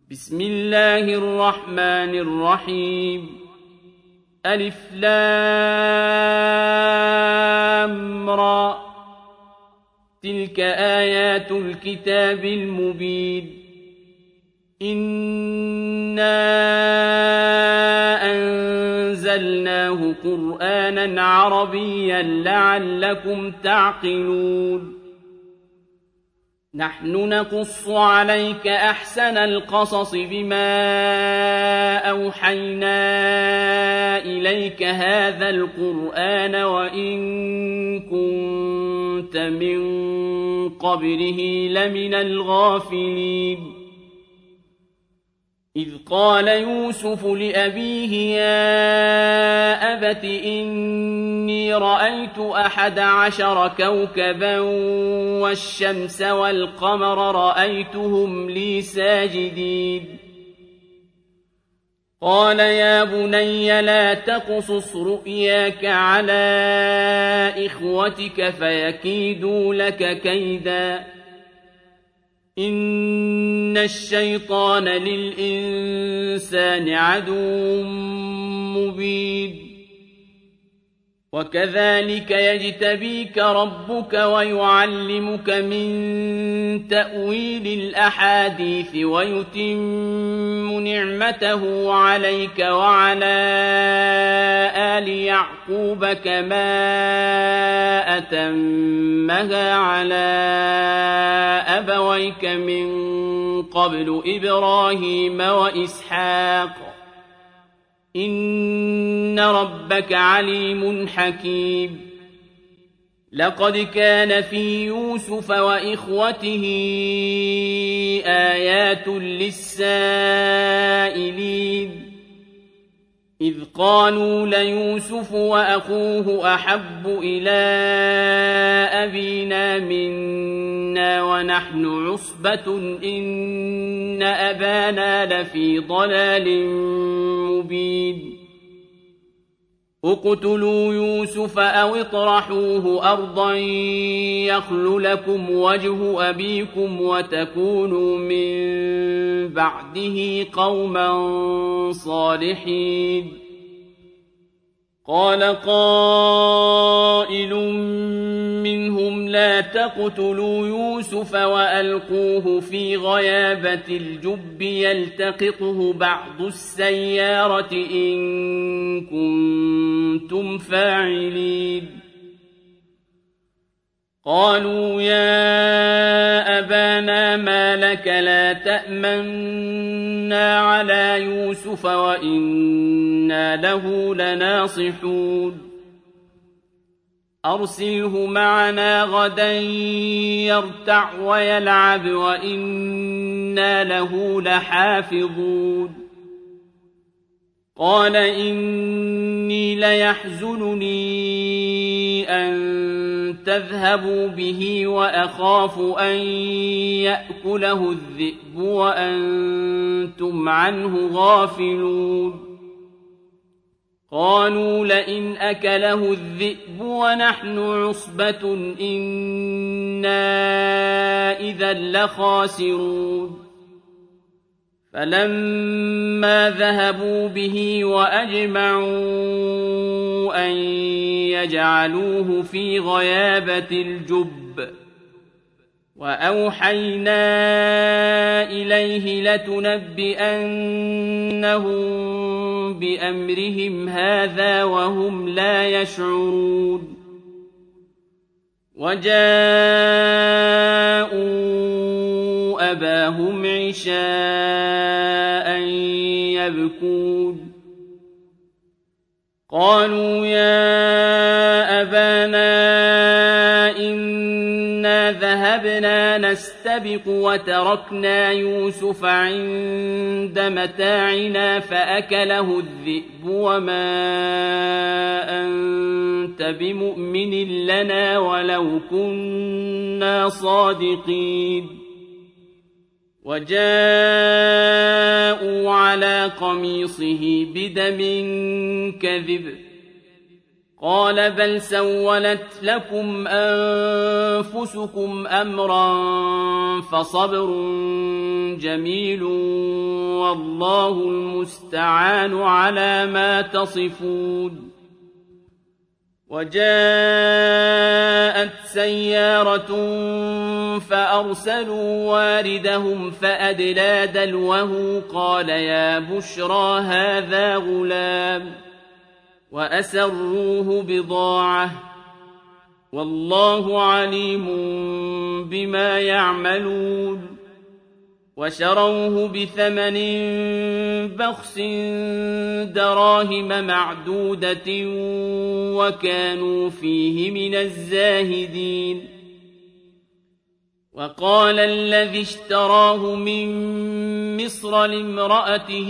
بسم الله الرحمن الرحيم ألف لام را تلك آيات الكتاب المبين إنا أنزلناه قرآنا عربيا لعلكم تعقلون نحن نقص عليك أحسن القصص بما أوحينا إليك هذا القرآن وإن كنت من قبله لمن الغافلين إذ قال يوسف لأبيه يا أبت إني رأيت 11 كوكبا والشمس والقمر رأيتهم لي ساجدين قال يا بني لا تقصص رؤياك على إخوتك فيكيدوا لك كيدا إن الشيطان للإنسان عدو مبين وكذلك يجتبيك ربك ويعلمك من تأويل الأحاديث ويتم نعمته عليك وعلى آل يعقوب كما أتمها على أبويك من قبل إبراهيم وإسحاق إن ربك عليم حكيم لقد كان في يوسف وإخوته آيات للسائلين إذ قالوا ليوسف وأخوه أحب إلى أبينا منا ونحن عصبة إن أبانا لفي ضلال مبين اقتلوا يوسف أو اطرحوه أرضا يخل لكم وجه أبيكم وتكونوا من بعده قوما صالحين قال قائل منهم لا تقتلوا يوسف وألقوه في غيابة الجب يلتقطه بعض السيارة إن كنتم فاعلين قالوا يا أبانا ما لك لا تأمنا على يوسف وإنا له لناصحون أرسله معنا غدا يرتع ويلعب وإنا له لحافظون قال إني ليحزنني أن تذهبوا به وأخاف أن يأكله الذئب وأنتم عنه غافلون قالوا لئن أكله الذئب ونحن عصبة إنا إذا لخاسرون فلما ذهبوا به وأجمعوا أن يجعلوه في غيابة الجب وأوحينا إليه لتنبئنهم بأمرهم هذا وهم لا يشعرون وجاءوا أباهم عشاء يبكون قالوا يا أبانا إنا ذهبنا نستبق وتركنا يوسف عند متاعنا فأكله الذئب وما أنت بمؤمن لنا ولو كنا صادقين وجاءوا على قميصه بدم كذب قال بل سولت لكم أنفسكم أمرا فصبر جميل والله المستعان على ما تصفون وجاءت سيارة فأرسلوا واردهم فأدلى دلوه قال يا بشرى هذا غلام وأسروه بضاعة والله عليم بما يعملون وشروه بثمن بخس دراهم معدودة وكانوا فيه من الزاهدين وقال الذي اشتراه من مصر لامرأته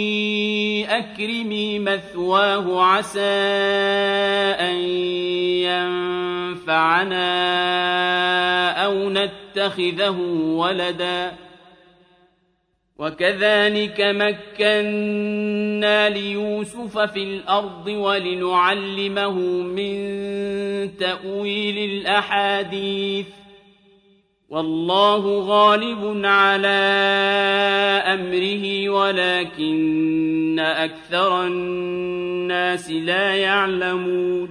أكرمي مثواه عسى أن ينفعنا أو نتخذه ولدا وكذلك مكنا ليوسف في الأرض ولنعلمه من تأويل الأحاديث والله غالب على أمره ولكن أكثر الناس لا يعلمون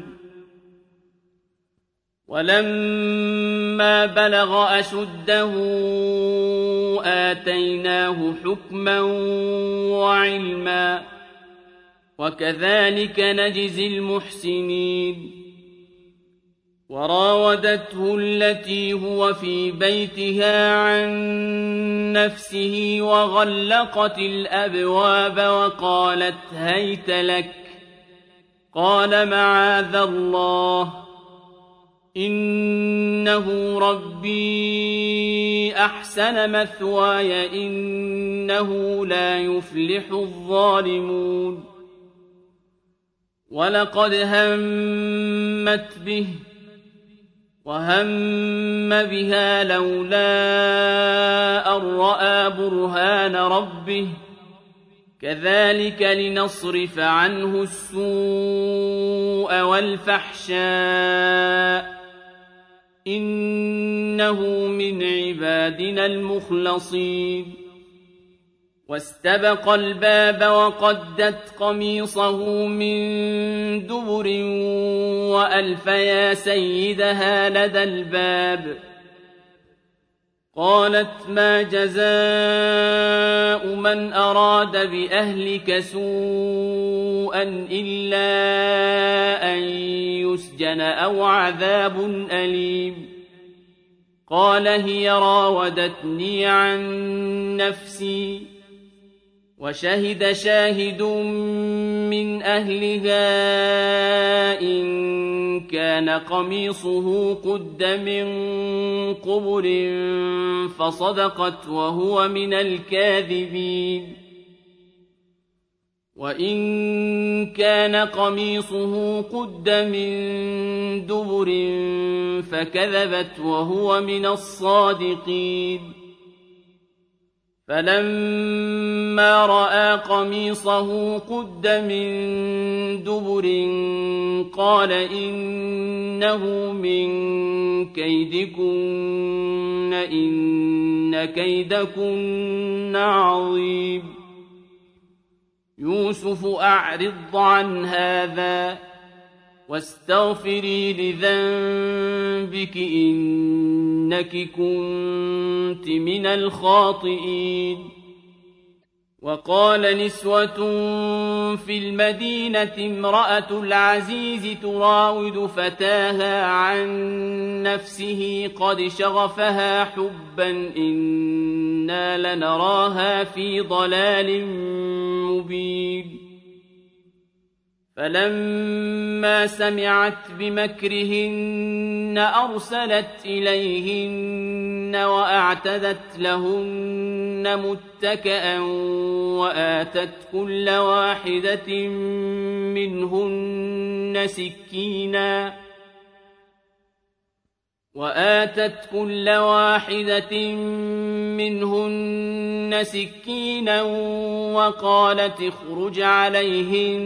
ولما بلغ أشده آتيناه حكما وعلما وكذلك نجزي المحسنين وراودته التي هو في بيتها عن نفسه وغلقت الأبواب وقالت هيت لك قال معاذ الله إنه ربي أحسن مثواي إنه لا يفلح الظالمون ولقد همت به وهم بها لولا أن رأى برهان ربه كذلك لنصرف عنه السوء والفحشاء إنه من عبادنا المخلصين واستبق الباب وقدت قميصه من دبر وألف يا سيدها لدى الباب قالت ما جزاء من أراد بأهلك سوءا إلا أن يسجن أو عذاب أليم قال هي راودتني عن نفسي وشهد شاهد من أهلها إن كان قميصه قد من قبل فصدقت وهو من الكاذبين وإن كان قميصه قد من دبر فكذبت وهو من الصادقين فلما رأى قميصه قد من دبر قال إنه من كيدكن إن كيدكن عظيم يوسف أعرض عن هذا واستغفري لذنبك إنك كنت من الخاطئين وقال نسوة في المدينة امرأة العزيز تراود فتاها عن نفسه قد شغفها حبا إنا لنراها في ضلال مبين فلما سمعت بمكرهن أرسلت إليهن وأعتدت لهن متكئا وآتت كل واحدة منهن سكينا وقالت اخرج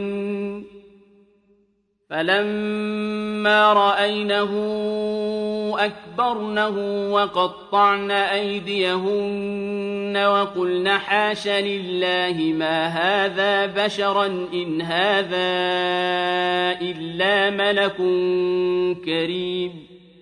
عليهن فلما رأينه أكبرنه وقطعن أيديهن وقلن حاش لله ما هذا بشرا إن هذا إلا ملك كريم.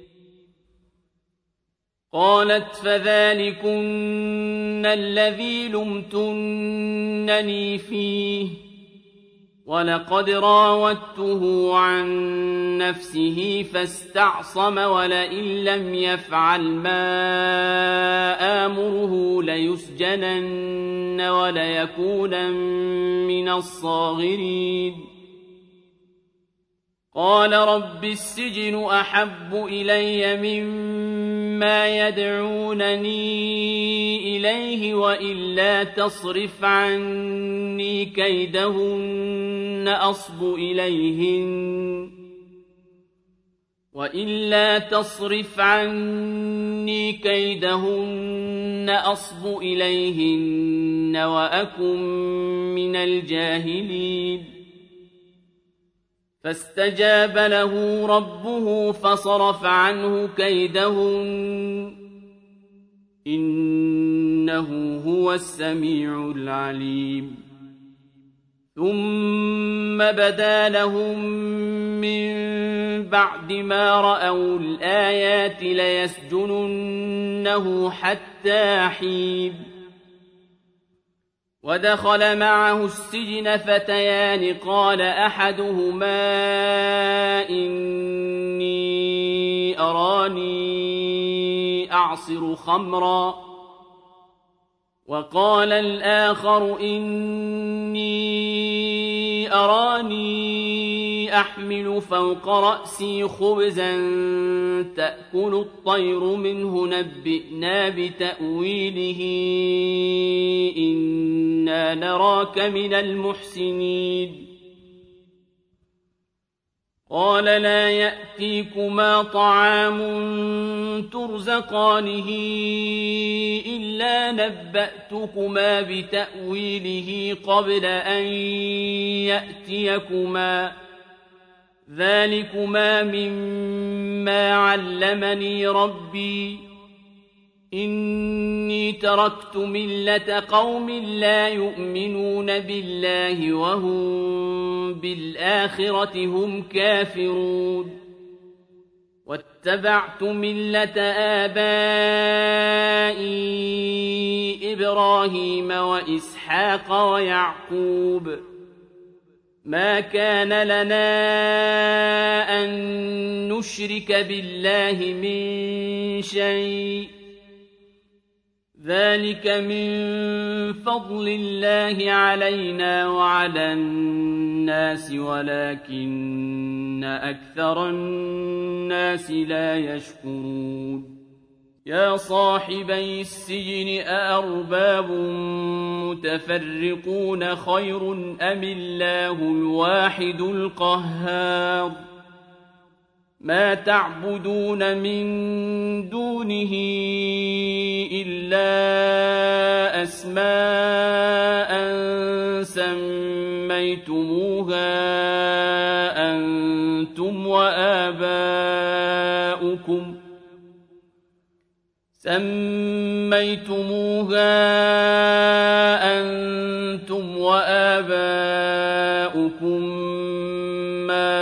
قالت فذلكن الذي لمتنني فيه ولقد راودته عن نفسه فاستعصم ولئن لم يفعل ما آمره ليسجنن وليكونن من الصاغرين. قال رب السجن أحب إلي مما يدعونني إليه وإلا تصرف عني كيدهن أصب إليهن وأكن من الجاهلين. فاستجاب له ربه فصرف عنه كيدهن إنه هو السميع العليم. ثم بدا لهم من بعد ما رأوا الآيات ليسجننه حتى حين. ودخل معه السجن فتيان قال أحدهما إني أراني أعصر خمرا وقال الآخر إني أراني أحمل فوق رأسي خبزا تأكل الطير منه نبئنا بتأويله إنا نراك من المحسنين. قال لا يأتيكما طعام ترزقانه إلا نبأتكما بتأويله قبل أن يأتيكما ذلكما مما علمني ربي إني تركت ملة قوم لا يؤمنون بالله وهم بالآخرة هم كافرون واتبعت ملة آبائي إبراهيم وإسحاق ويعقوب ما كان لنا أن نشرك بالله من شيء ذلك من فضل الله علينا وعلى الناس ولكن أكثر الناس لا يشكرون. يا صاحبي السجن أأرباب متفرقون خير أم الله الواحد القهار ما تعبدون من دونه إلا أسماء سميتموها أنتم وآباؤكم ما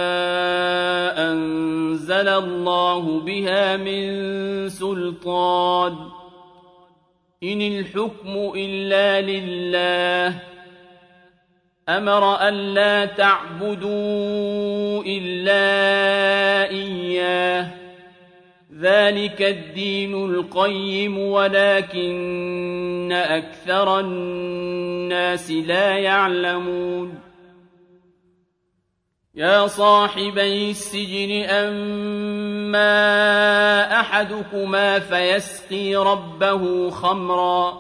أنزل الله بها من سلطان إن الحكم إلا لله أمر ألا تعبدوا إلا إياه ذلك الدين القيم ولكن أكثر الناس لا يعلمون. يا صاحبي السجن أما أحدكما فيسقي ربه خمرا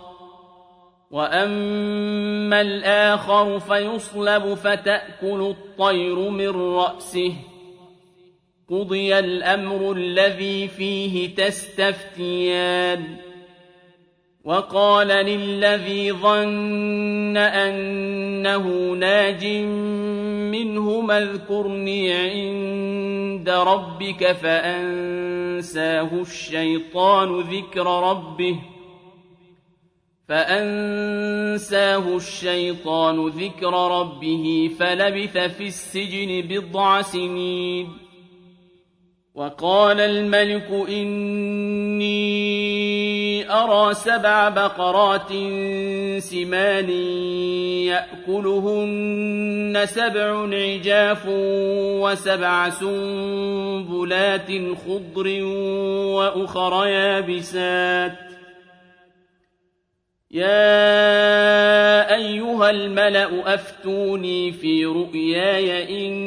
وأما الآخر فيصلب فتأكل الطير من رأسه قضي الأمر الذي فيه تستفتيان وقال للذي ظن أنه ناج منهما اذكرني عند ربك فأنساه الشيطان ذكر ربه فلبث في السجن بضع سنين. وقال الملك إني أرى 7 بقرات سمان يأكلهن 7 عجاف و7 سنبلات خضر وأخر يابسات. يا أيها الملأ أفتوني في رؤياي إن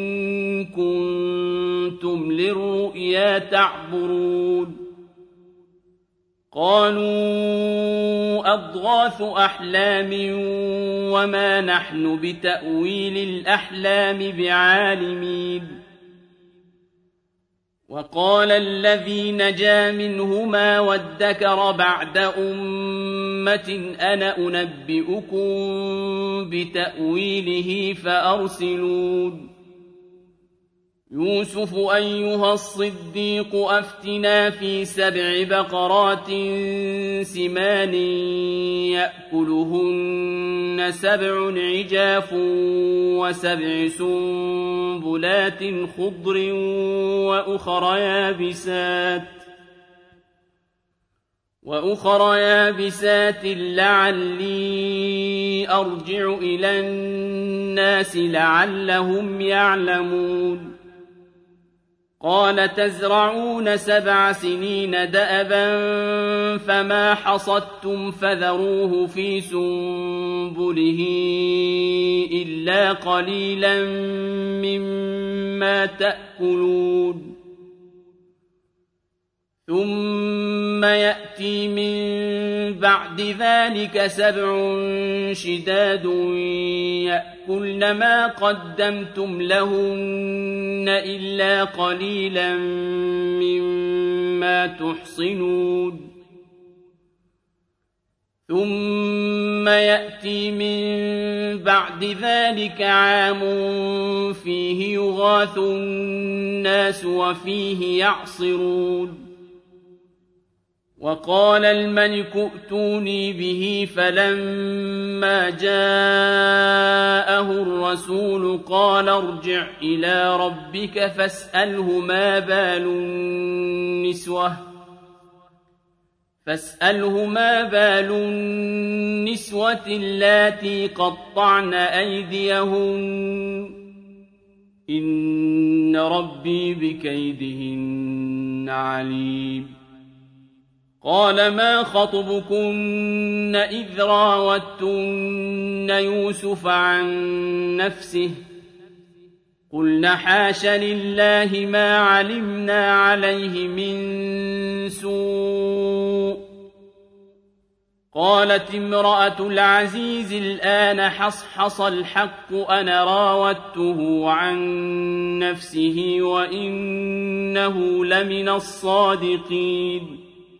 كنتم للرؤيا تعبرون. قالوا أضغاث أحلام وما نحن بتأويل الأحلام بعالمين. وقال الذي نجا منهما وادكر بعد أمة أنا أنبئكم بتأويله فأرسلون. يوسف أيها الصديق أفتنا في 7 بقرات سمان يأكلهن 7 عجاف و7 سنبلات خضر وأخر يابسات لعلي أرجع إلى الناس لعلهم يعلمون. قال تزرعون 7 سنين دأبا فما حصدتم فذروه في سنبله إلا قليلا مما تأكلون. ثم يأتي من بعد ذلك 7 شداد يأكلن ما قدمتم لهن إلا قليلا مما تحصنون. ثم يأتي من بعد ذلك عام فيه يغاث الناس وفيه يعصرون. وقال الملك ائتوني به فلما جاءه الرسول قال ارجع إلى ربك فاسأله ما بال النسوة اللاتي قطعن أيديهن إن ربي بكيدهن عليم. قال ما خطبكن إذ راوتن يوسف عن نفسه قلن حاش لله ما علمنا عليه من سوء. قالت امرأة العزيز الآن حصحص الحق أنا راودته عن نفسه وإنه لمن الصادقين.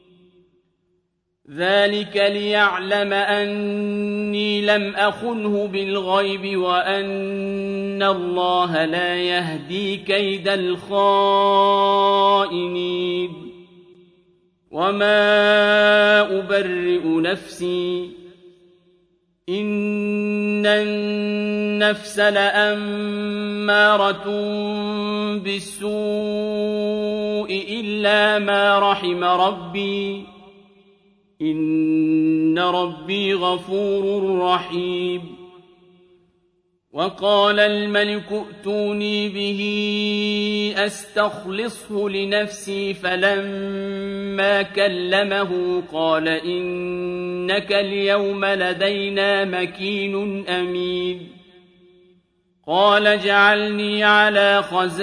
ذلك ليعلم أني لم أخنه بالغيب وأن الله لا يهدي كيد الخائنين. وما أبرئ نفسي إن النفس لأمارة بالسوء إلا ما رحم ربي إن ربي غفور رحيم. وقال الملك ائتوني به أستخلصه لنفسي فلما كلمه قال إنك اليوم لدينا مكين أمين. قال اجعلني على خزائن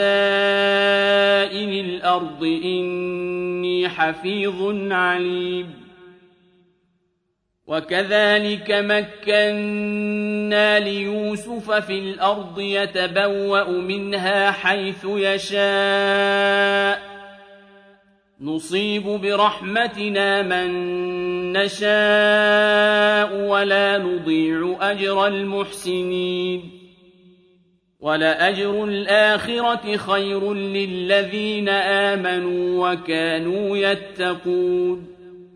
الأرض إني حفيظ عليم. وكذلك مكنا ليوسف في الأرض يتبوأ منها حيث يشاء نصيب برحمتنا من نشاء ولا نضيع أجر المحسنين ولأجر الآخرة خير للذين آمنوا وكانوا يتقون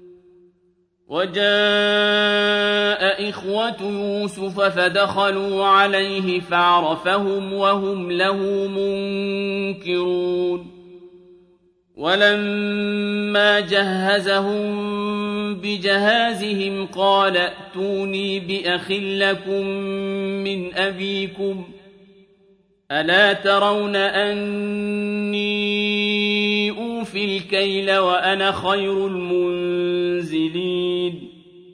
وجاء إخوة يوسف فدخلوا عليه فعرفهم وهم له منكرون ولما جهزهم بجهازهم قال ائتوني بأخ لكم من أبيكم ألا ترون أني أوفي الكيل وأنا خير المنزلين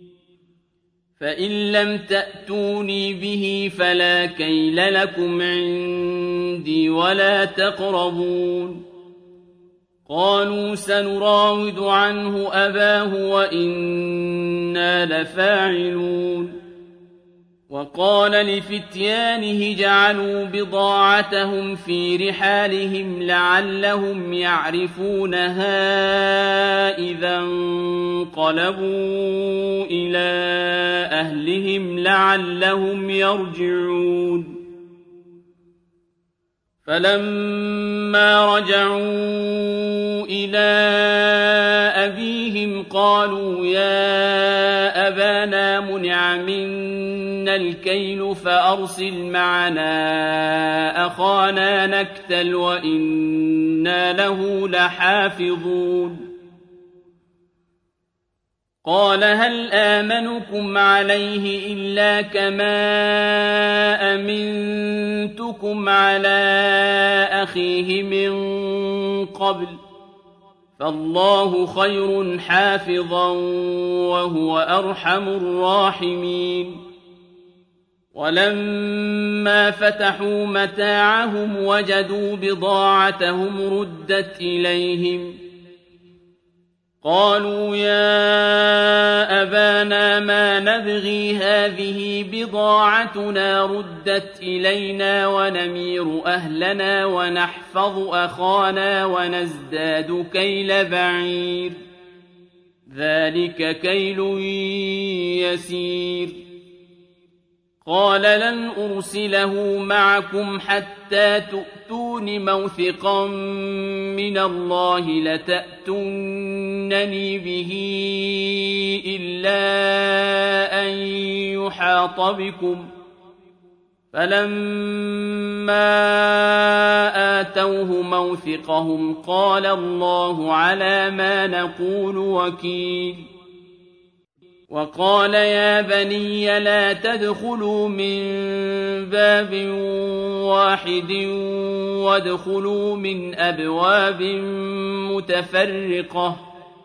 فإن لم تأتوني به فلا كيل لكم عندي ولا تقربون قالوا سنراود عنه أباه وإنا لفاعلون وقال لفتيانه جعلوا بضاعتهم في رحالهم لعلهم يعرفونها إذا انقلبوا إلى أهلهم لعلهم يرجعون فلما رجعوا إلى أبيهم قالوا يا أبانا منع منا الكيل فأرسل معنا أخانا نكتل وإنا له لحافظون قال هل آمنكم عليه إلا كما أمنتكم على أخيه من قبل فالله خير حافظا وهو أرحم الراحمين ولما فتحوا متاعهم وجدوا بضاعتهم ردت إليهم قالوا يا أبانا ما نبغي هذه بضاعتنا ردت إلينا ونمير أهلنا ونحفظ أخانا ونزداد كيل بعير ذلك كيل يسير قال لن أرسله معكم حتى تؤتون موثقا من الله لتأتونني به إلا أن يحاط بكم فلما آتوه موثقهم قال الله على ما نقول وكيل وقال يا بني لا تدخلوا من باب واحد وادخلوا من أبواب متفرقة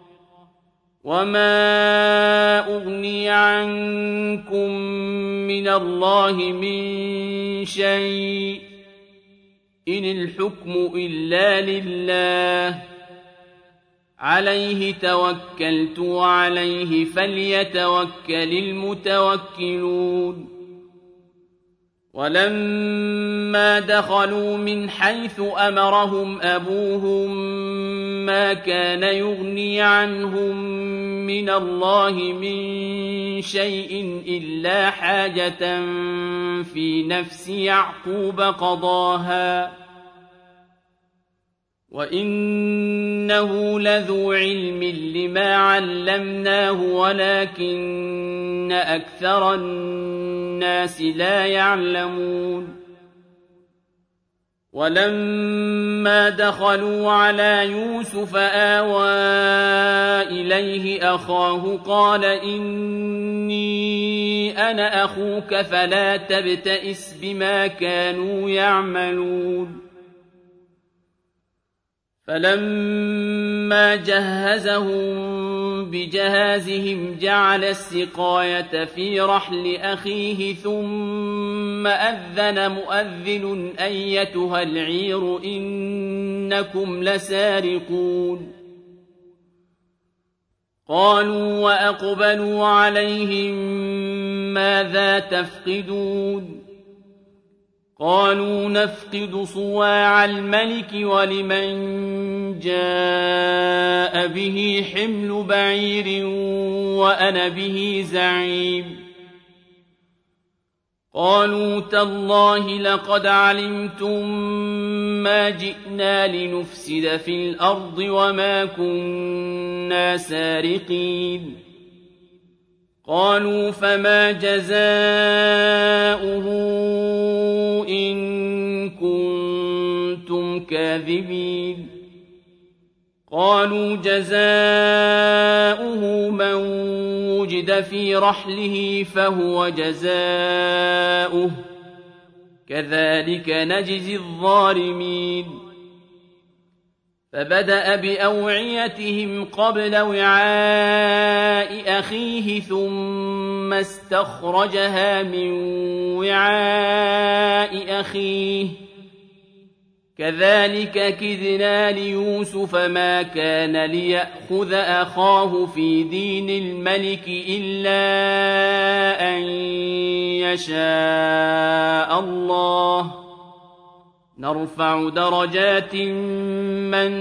وما أغني عنكم من الله من شيء إن الحكم إلا لله عليه توكلت وعليه فليتوكل المتوكلون ولما دخلوا من حيث أمرهم أبوهم ما كان يغني عنهم من الله من شيء إلا حاجة في نفس يعقوب قضاها وإنه لذو علم لما علمناه ولكن أكثر الناس لا يعلمون ولما دخلوا على يوسف آوى إليه أخاه قال إني أنا أخوك فلا تبتئس بما كانوا يعملون فلما جهزهم بجهازهم جعل السقاية في رحل أخيه ثم أذن مؤذن أيتها العير إنكم لسارقون قالوا وأقبلوا عليهم ماذا تفقدون قالوا نفقد صواع الملك ولمن جاء به حمل بعير وأنا به زعيم قالوا تالله لقد علمتم ما جئنا لنفسد في الأرض وما كنا سارقين قالوا فما جزاؤه إن كنتم كاذبين قالوا جزاؤه من وجد في رحله فهو جزاؤه كذلك نجزي الظالمين فبدأ بأوعيتهم قبل وعاء أخيه ثم استخرجها من وعاء أخيه كذلك كدنا ليوسف ما كان ليأخذ أخاه في دين الملك إلا أن يشاء الله نرفع درجات من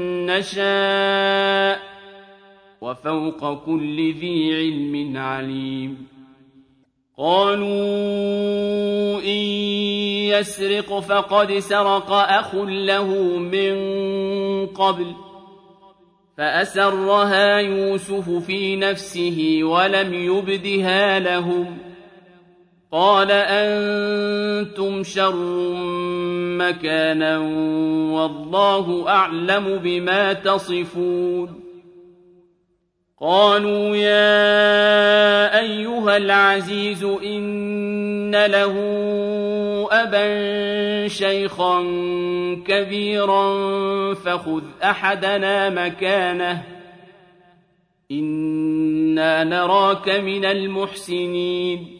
نشاء وفوق كل ذي علم عليم قالوا إن يسرق فقد سرق أخ له من قبل فأسرها يوسف في نفسه ولم يبدها لهم قال أنتم شر مكانا والله أعلم بما تصفون قالوا يا أيها العزيز إن له أبا شيخا كبيرا فخذ أحدنا مكانه إنا نراك من المحسنين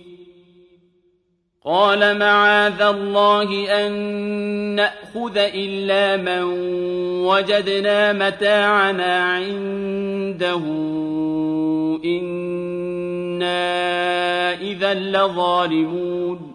قال معاذ الله أن نأخذ إلا من وجدنا متاعنا عنده إنا إذا لظالمون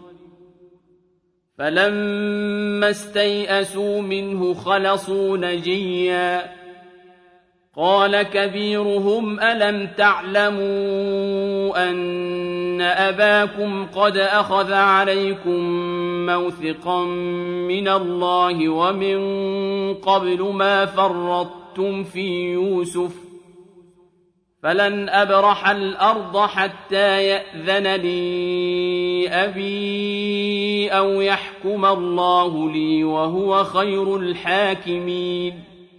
فلما استيئسوا منه خلصوا نجيا قال كبيرهم ألم تعلموا أن أباكم قد أخذ عليكم موثقا من الله ومن قبل ما فرطتم في يوسف فلن أبرح الأرض حتى يأذن لي أبي أو يحكم الله لي وهو خير الحاكمين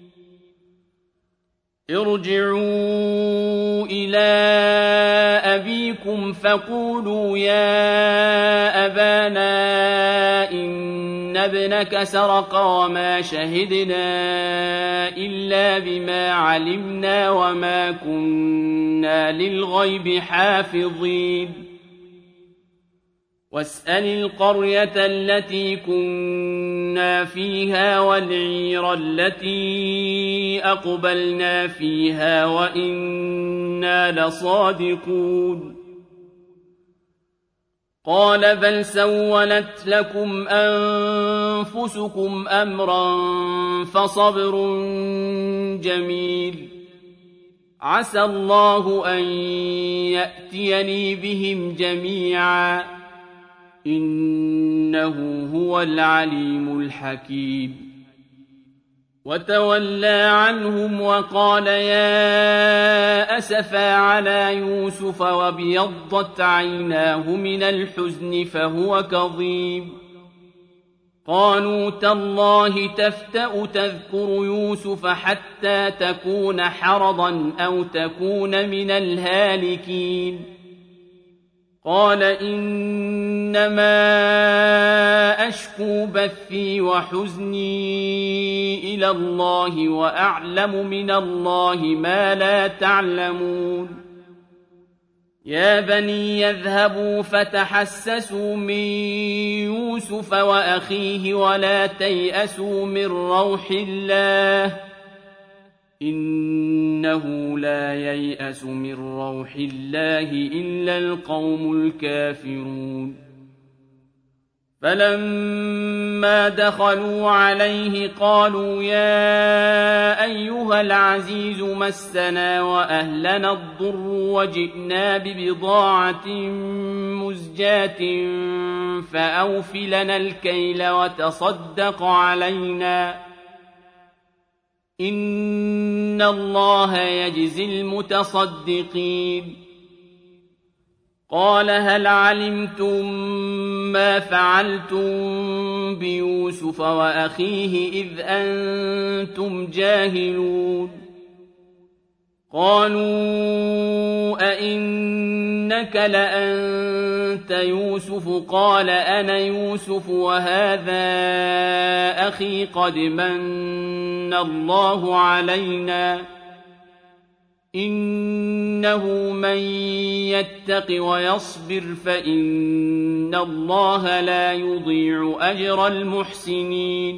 ارجعوا إلى أبيكم فقولوا يا أبانا إن ابنك سرق وما شهدنا إلا بما علمنا وما كنا للغيب حافظين واسأل القرية التي كنا فيها والعير التي أقبلنا فيها وإنا لصادقون قال بل سولت لكم أنفسكم أمرا فصبر جميل عسى الله أن يأتيني بهم جميعا إنه هو العليم الحكيم وتولى عنهم وقال يا أسفا على يوسف وابيضت عيناه من الحزن فهو كظيم قالوا تالله تفتأ تذكر يوسف حتى تكون حرضا أو تكون من الهالكين قال إنما أشكو بثي وحزني إلى الله وأعلم من الله ما لا تعلمون يا بني يذهبوا فتحسسوا من يوسف وأخيه ولا تيأسوا من روح الله إنه لا ييأس من روح الله إلا القوم الكافرون فلما دخلوا عليه قالوا يا أيها العزيز مسنا وأهلنا الضر وجئنا ببضاعة مزجاة فأوف لنا الكيل وتصدق علينا إن الله يجزي المتصدقين قال هل علمتم ما فعلتم بيوسف وأخيه إذ أنتم جاهلون قالوا أئنك لأنت يوسف قال أنا يوسف وهذا أخي قد من الله علينا إنه من يتق ويصبر فإن الله لا يضيع أجر المحسنين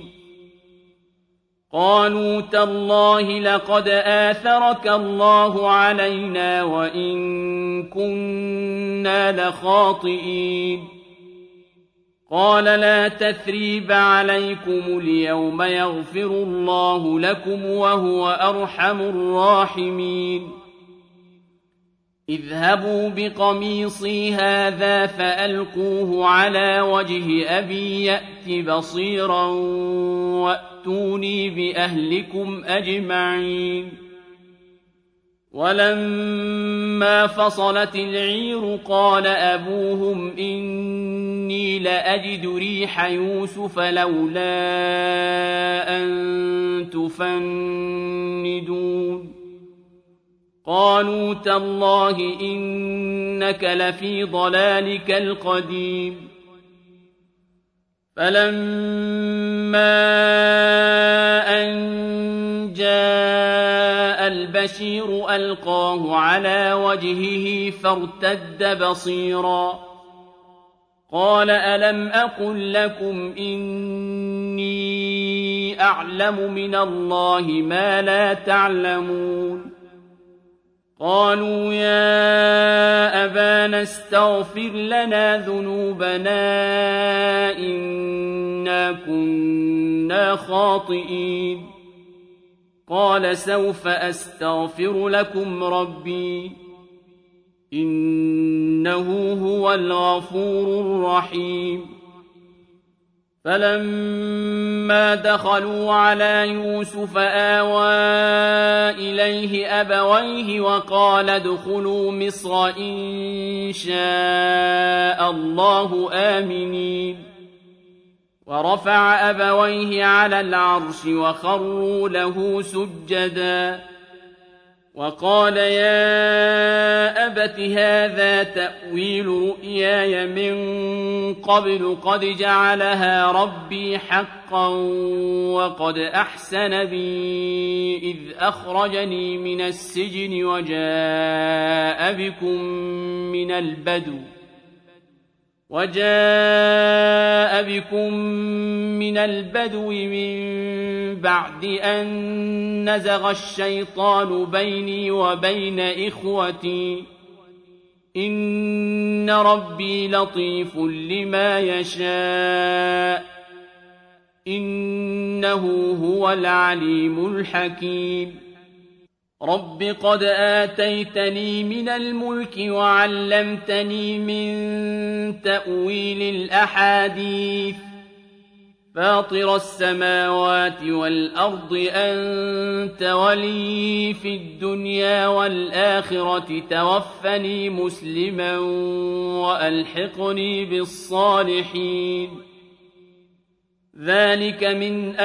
قالوا تالله لقد آثرك الله علينا وإن كنا لخاطئين قال لا تثريب عليكم اليوم يغفر الله لكم وهو أرحم الراحمين اذهبوا بقميصي هذا فألقوه على وجه أبي يأت بصيرا وأتوني بأهلكم أجمعين ولما فصلت العير قال أبوهم إني لأجد ريح يوسف لولا أن تفندون قالوا تالله إنك لفي ضلالك القديم فلما أن جاء البشير ألقاه على وجهه فارتد بصيرا قال ألم أقل لكم إني أعلم من الله ما لا تعلمون قالوا يا أبانا استغفر لنا ذنوبنا إنا كنا خاطئين قال سوف أستغفر لكم ربي إنه هو الغفور الرحيم فلما دخلوا على يوسف آوى إليه أبويه وقال ادخلوا مصر إن شاء الله آمنين ورفع أبويه على العرش وخروا له سجدا وقال يا أبت هذا تأويل رؤياي من قبل قد جعلها ربي حقا وقد أحسن بي إذ أخرجني من السجن وجاء بكم من البدو من بعد أن نزغ الشيطان بيني وبين إخوتي إن ربي لطيف لما يشاء إنه هو العليم الحكيم رب قد آتيتني من الملك وعلمتني من تأويل الأحاديث فاطر السماوات والأرض أنت ولي في الدنيا والآخرة توفني مسلما وألحقني بالصالحين ذلك من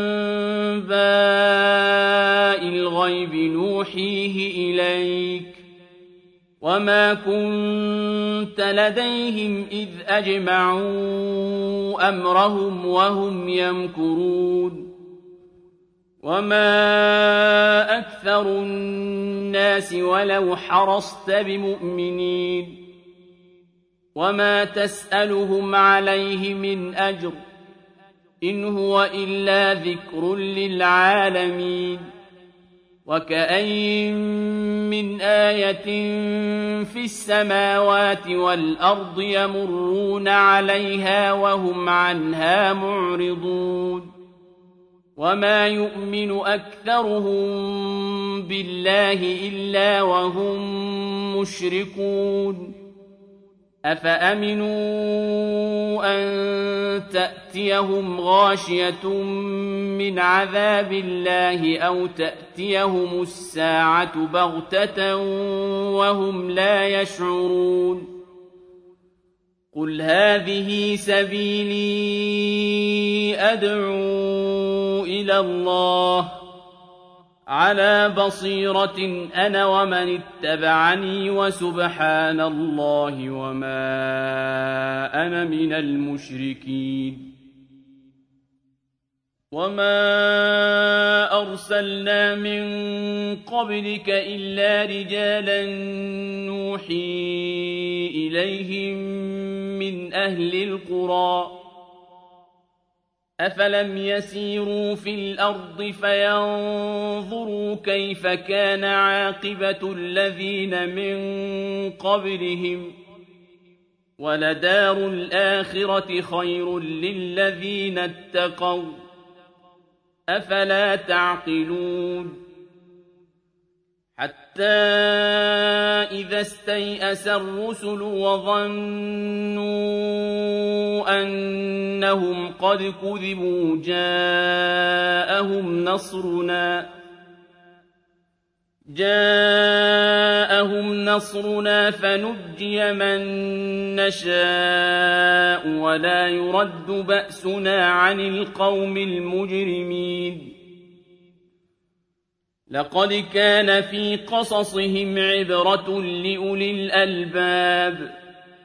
أنباء الغيب نوحيه إليك وما كنت لديهم إذ أجمعوا أمرهم وهم يمكرون وما أكثر الناس ولو حرصت بمؤمنين وما تسألهم عليه من أجر إن هو إلا ذكر للعالمين وكأين من آية في السماوات والأرض يمرون عليها وهم عنها معرضون وما يؤمن أكثرهم بالله إلا وهم مشركون أفأمنوا أن تأتيهم غاشية من عذاب الله أو تأتيهم الساعة بغتة وهم لا يشعرون قل هذه سبيلي أدعو إلى الله على بصيرة أنا ومن اتبعني وسبحان الله وما أنا من المشركين وما أرسلنا من قبلك إلا رجالا نوحي إليهم من أهل القرى أفلم يسيروا في الأرض فينظروا كيف كان عاقبة الذين من قبلهم ولدار الآخرة خير للذين اتقوا أفلا تعقلون حتى إذا استيأس الرسل وظنوا أنهم قد كذبوا جاءهم نصرنا فنجي من نشاء ولا يرد بأسنا عن القوم المجرمين لقد كان في قصصهم عبرة لأولي الألباب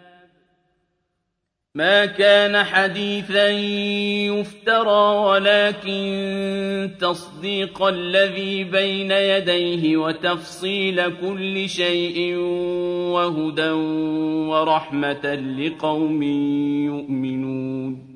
ما كان حديثا يفترى ولكن تصديق الذي بين يديه وتفصيل كل شيء وهدى ورحمة لقوم يؤمنون